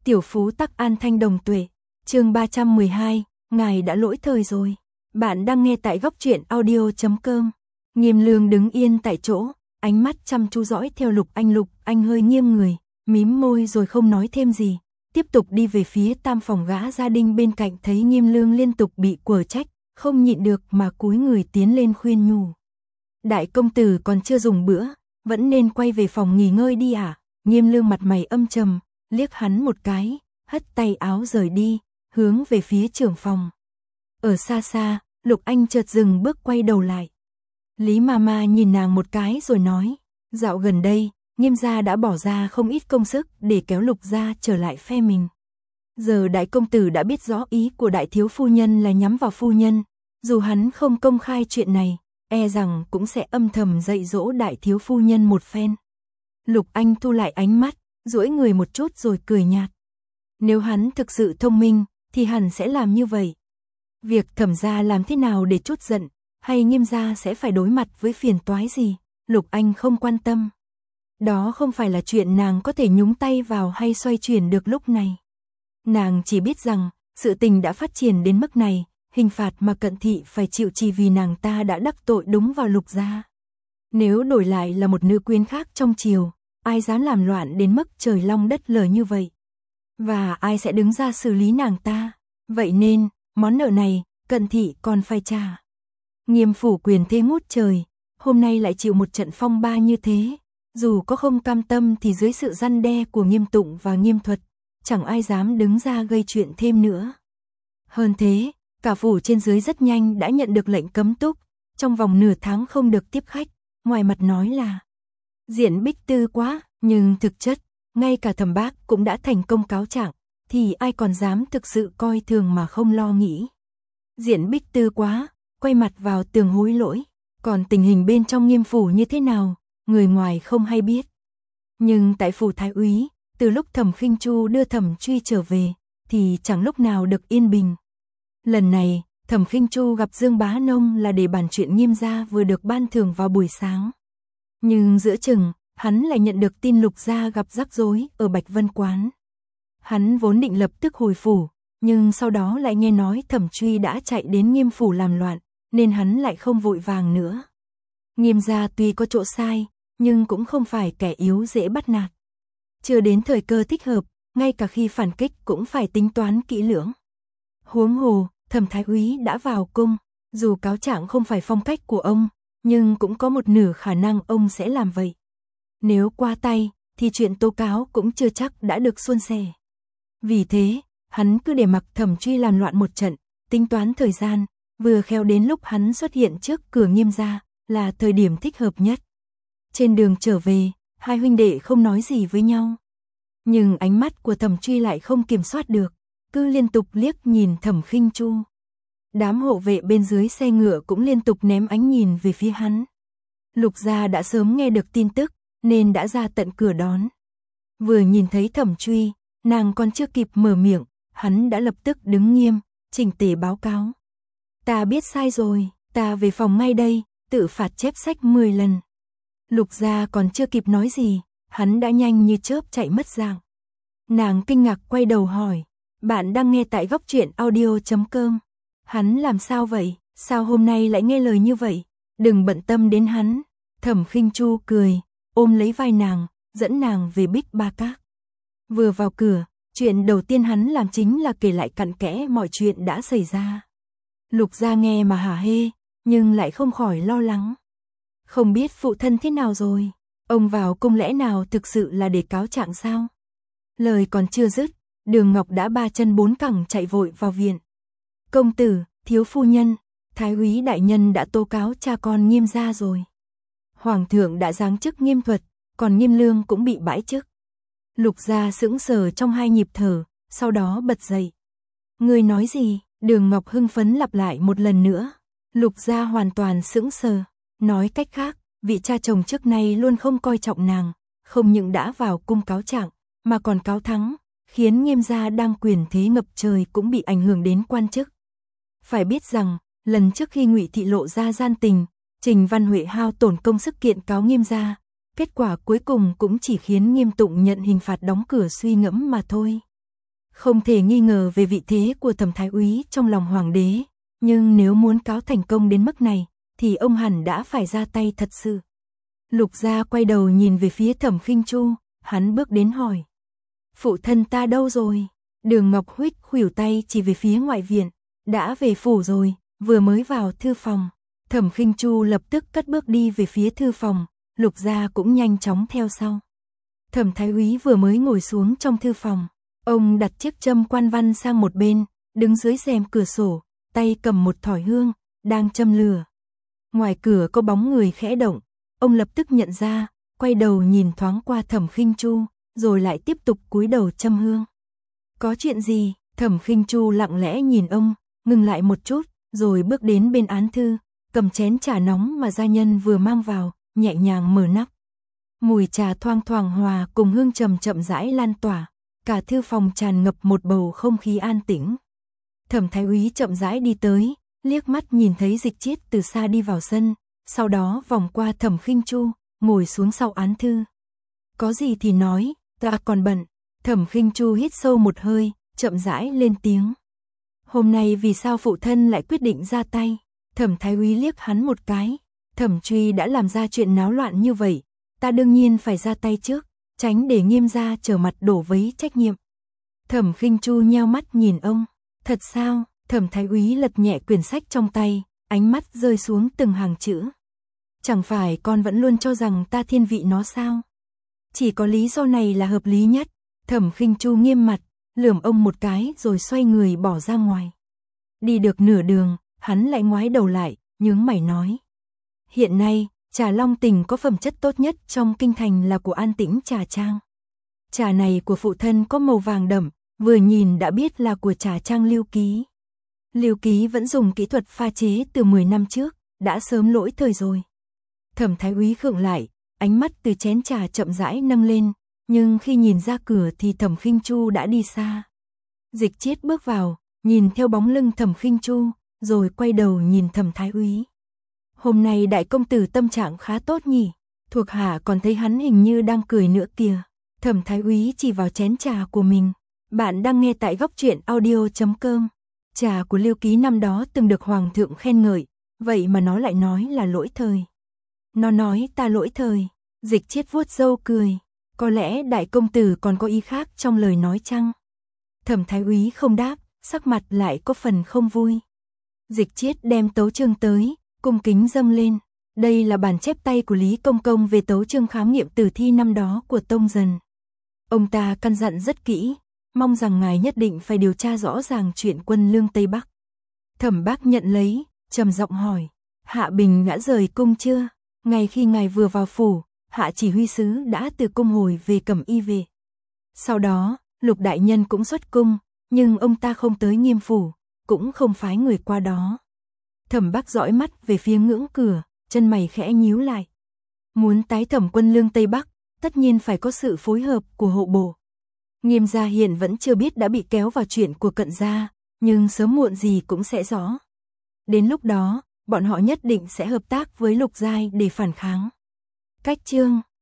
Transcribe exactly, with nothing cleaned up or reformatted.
Tiểu phú tắc an thanh đồng tuệ, chương ba trăm mười hai, ngài đã lỗi thời rồi. Bạn đang nghe tại góc truyện audio chấm com. Nghiêm Lương đứng yên tại chỗ, ánh mắt chăm chú dõi theo Lục Anh. Lục Anh hơi nghiêng người, mím môi rồi không nói thêm gì, tiếp tục đi về phía tam phòng. Gã gia đình bên cạnh thấy Nghiêm Lương liên tục bị quở trách, không nhịn được mà cúi người tiến lên khuyên nhủ. Đại công tử còn chưa dùng bữa, vẫn nên quay về phòng nghỉ ngơi đi à? Nghiêm Lương mặt mày âm trầm, liếc hắn một cái, hất tay áo rời đi, hướng về phía trưởng phòng. Ở xa xa, Lục Anh chợt dừng bước quay đầu lại. Lý Mama nhìn nàng một cái rồi nói, dạo gần đây, Nghiêm gia đã bỏ ra không ít công sức để kéo Lục gia trở lại phe mình. Giờ đại công tử đã biết rõ ý của đại thiếu phu nhân là nhắm vào phu nhân, dù hắn không công khai chuyện này, e rằng cũng sẽ âm thầm dạy dỗ đại thiếu phu nhân một phen. Lục Anh thu lại ánh mắt, duỗi người một chút rồi cười nhạt. Nếu hắn thực sự thông minh, thì hẳn sẽ làm như vậy. Việc Thẩm gia làm thế nào để trút giận, hay Nghiêm gia sẽ phải đối mặt với phiền toái gì, Lục Anh không quan tâm. Đó không phải là chuyện nàng có thể nhúng tay vào hay xoay chuyển được lúc này. Nàng chỉ biết rằng, sự tình đã phát triển đến mức này, hình phạt mà Cận Thị phải chịu chỉ vì nàng ta đã đắc tội đúng vào Lục gia. Nếu đổi lại là một nữ quyến khác trong triều, ai dám làm loạn đến mức trời long đất lở như vậy? Và ai sẽ đứng ra xử lý nàng ta? Vậy nên, món nợ này, Cận Thị còn phải trả. Nghiêm phủ quyền thế ngút trời, hôm nay lại chịu một trận phong ba như thế. Dù có không cam tâm thì dưới sự răn đe của Nghiêm Tụng và Nghiêm Thuật, chẳng ai dám đứng ra gây chuyện thêm nữa. Hơn thế, cả phủ trên dưới rất nhanh đã nhận được lệnh cấm túc, trong vòng nửa tháng không được tiếp khách, ngoài mặt nói là diện bích tư quá, nhưng thực chất, ngay cả Thẩm Bác cũng đã thành công cáo trạng, thì ai còn dám thực sự coi thường mà không lo nghĩ. Diện bích tư quá, quay mặt vào tường hối lỗi, còn tình hình bên trong Nghiêm phủ như thế nào, người ngoài không hay biết. Nhưng tại phủ Thái úy, từ lúc Thẩm Khinh Chu đưa Thẩm Truy trở về, thì chẳng lúc nào được yên bình. Lần này, Thẩm Khinh Chu gặp Dương Bá Nông là để bàn chuyện Nghiêm gia vừa được ban thưởng vào buổi sáng. Nhưng giữa chừng, hắn lại nhận được tin Lục gia gặp rắc rối ở Bạch Vân Quán. Hắn vốn định lập tức hồi phủ, nhưng sau đó lại nghe nói Thẩm Truy đã chạy đến Nghiêm phủ làm loạn, nên hắn lại không vội vàng nữa. Nghiêm gia tuy có chỗ sai, nhưng cũng không phải kẻ yếu dễ bắt nạt. Chưa đến thời cơ thích hợp, ngay cả khi phản kích cũng phải tính toán kỹ lưỡng. Huống hồ, Thẩm Thái úy đã vào cung, dù cáo trạng không phải phong cách của ông, nhưng cũng có một nửa khả năng ông sẽ làm vậy. Nếu qua tay, thì chuyện tố cáo cũng chưa chắc đã được suôn sẻ. Vì thế, hắn cứ để mặc Thẩm Truy làm loạn một trận, tính toán thời gian, vừa khéo đến lúc hắn xuất hiện trước cửa Nghiêm gia, là thời điểm thích hợp nhất. Trên đường trở về, hai huynh đệ không nói gì với nhau. Nhưng ánh mắt của Thẩm Truy lại không kiểm soát được, cứ liên tục liếc nhìn Thẩm Khinh Chu. Đám hộ vệ bên dưới xe ngựa cũng liên tục ném ánh nhìn về phía hắn. Lục gia đã sớm nghe được tin tức, nên đã ra tận cửa đón. Vừa nhìn thấy Thẩm Truy, nàng còn chưa kịp mở miệng, hắn đã lập tức đứng nghiêm, chỉnh tề báo cáo. Ta biết sai rồi, ta về phòng ngay đây, tự phạt chép sách mười lần. Lục gia còn chưa kịp nói gì, hắn đã nhanh như chớp chạy mất dạng. Nàng kinh ngạc quay đầu hỏi, bạn đang nghe tại góc truyện audio chấm com. Hắn làm sao vậy, sao hôm nay lại nghe lời như vậy, đừng bận tâm đến hắn. Thẩm Khinh Chu cười, ôm lấy vai nàng, dẫn nàng về Bích Ba Các. Vừa vào cửa, chuyện đầu tiên hắn làm chính là kể lại cặn kẽ mọi chuyện đã xảy ra. Lục gia nghe mà hả hê, nhưng lại không khỏi lo lắng. Không biết phụ thân thế nào rồi, ông vào cung lẽ nào thực sự là để cáo trạng sao? Lời còn chưa dứt, Đường Ngọc đã ba chân bốn cẳng chạy vội vào viện. Công tử, thiếu phu nhân, Thái úy đại nhân đã tố cáo cha con Nghiêm gia rồi. Hoàng thượng đã giáng chức Nghiêm Thuật, còn Nghiêm Lương cũng bị bãi chức. Lục gia sững sờ trong hai nhịp thở, sau đó bật dậy. Người nói gì? Đường Ngọc hưng phấn lặp lại một lần nữa. Lục gia hoàn toàn sững sờ. Nói cách khác, vị cha chồng trước nay luôn không coi trọng nàng, không những đã vào cung cáo trạng, mà còn cáo thắng, khiến Nghiêm gia đang quyền thế ngập trời cũng bị ảnh hưởng đến quan chức. Phải biết rằng, lần trước khi Ngụy Thị lộ ra gian tình, Trình Văn Huệ hao tổn công sức kiện cáo Nghiêm gia, kết quả cuối cùng cũng chỉ khiến Nghiêm Tụng nhận hình phạt đóng cửa suy ngẫm mà thôi. Không thể nghi ngờ về vị thế của Thẩm Thái Úy trong lòng hoàng đế, nhưng nếu muốn cáo thành công đến mức này, thì ông hẳn đã phải ra tay thật sự. Lục Gia quay đầu nhìn về phía Thẩm Khinh Chu, hắn bước đến hỏi. Phụ thân ta đâu rồi? Đường Ngọc Huých khuỷu tay chỉ về phía ngoại viện, đã về phủ rồi, vừa mới vào thư phòng. Thẩm Khinh Chu lập tức cất bước đi về phía thư phòng, Lục Gia cũng nhanh chóng theo sau. Thẩm Thái Úy vừa mới ngồi xuống trong thư phòng, ông đặt chiếc châm quan văn sang một bên, đứng dưới rèm cửa sổ, tay cầm một thỏi hương, đang châm lửa. Ngoài cửa có bóng người khẽ động, ông lập tức nhận ra, quay đầu nhìn thoáng qua Thẩm Khinh Chu, rồi lại tiếp tục cúi đầu châm hương. Có chuyện gì? Thẩm Khinh Chu lặng lẽ nhìn ông, ngừng lại một chút, rồi bước đến bên án thư, cầm chén trà nóng mà gia nhân vừa mang vào, nhẹ nhàng mở nắp. Mùi trà thoang thoảng hòa cùng hương trầm chậm rãi lan tỏa, cả thư phòng tràn ngập một bầu không khí an tĩnh. Thẩm Thái Úy chậm rãi đi tới, liếc mắt nhìn thấy Dịch Chiết từ xa đi vào sân, sau đó vòng qua Thẩm Khinh Chu, ngồi xuống sau án thư. Có gì thì nói, ta còn bận. Thẩm Khinh Chu hít sâu một hơi, chậm rãi lên tiếng. Hôm nay vì sao phụ thân lại quyết định ra tay? Thẩm Thái Úy liếc hắn một cái. Thẩm Truy đã làm ra chuyện náo loạn như vậy, ta đương nhiên phải ra tay trước, tránh để Nghiêm gia trở mặt đổ vấy trách nhiệm. Thẩm Khinh Chu nheo mắt nhìn ông. Thật sao? Thẩm Thái Úy lật nhẹ quyển sách trong tay, ánh mắt rơi xuống từng hàng chữ. Chẳng phải con vẫn luôn cho rằng ta thiên vị nó sao? Chỉ có lý do này là hợp lý nhất. Thẩm Khinh Chu nghiêm mặt, lườm ông một cái rồi xoay người bỏ ra ngoài. Đi được nửa đường, hắn lại ngoái đầu lại, nhướng mày nói. Hiện nay, trà Long Tỉnh có phẩm chất tốt nhất trong kinh thành là của An Tĩnh Trà Trang. Trà này của phụ thân có màu vàng đậm, vừa nhìn đã biết là của trà trang Lưu Ký. Lưu Ký vẫn dùng kỹ thuật pha chế từ mười năm trước, đã sớm lỗi thời rồi. Thẩm Thái Úy khựng lại, ánh mắt từ chén trà chậm rãi nâng lên, nhưng khi nhìn ra cửa thì Thẩm Khinh Chu đã đi xa. Dịch Chiết bước vào, nhìn theo bóng lưng Thẩm Khinh Chu, rồi quay đầu nhìn Thẩm Thái Úy. Hôm nay đại công tử tâm trạng khá tốt nhỉ, thuộc hạ còn thấy hắn hình như đang cười nữa kìa. Thẩm Thái Úy chỉ vào chén trà của mình. Bạn đang nghe tại góc truyện audio chấm com. Trà của Lưu Ký năm đó từng được hoàng thượng khen ngợi, vậy mà nó lại nói là lỗi thời. Nó nói ta lỗi thời. Dịch Chiết vuốt râu cười. Có lẽ đại công tử còn có ý khác trong lời nói chăng? Thẩm Thái Úy không đáp, sắc mặt lại có phần không vui. Dịch Chiết đem tấu chương tới, cung kính dâng lên. Đây là bản chép tay của Lý Công Công về tấu chương khám nghiệm tử thi năm đó của Tông Dần. Ông ta căn dặn rất kỹ, mong rằng ngài nhất định phải điều tra rõ ràng chuyện quân lương Tây Bắc. Thẩm Bác nhận lấy, trầm giọng hỏi, Hạ Bình đã rời cung chưa? Ngay khi ngài vừa vào phủ, Hạ chỉ huy sứ đã từ cung hồi về Cẩm Y về. Sau đó, Lục đại nhân cũng xuất cung, nhưng ông ta không tới Nghiêm phủ, cũng không phái người qua đó. Thẩm Bác dõi mắt về phía ngưỡng cửa, chân mày khẽ nhíu lại. Muốn tái thẩm quân lương Tây Bắc, tất nhiên phải có sự phối hợp của hộ bộ. Nghiêm gia hiện vẫn chưa biết đã bị kéo vào chuyện của Cận gia, nhưng sớm muộn gì cũng sẽ rõ. Đến lúc đó, bọn họ nhất định sẽ hợp tác với Lục Giai để phản kháng. Cách chương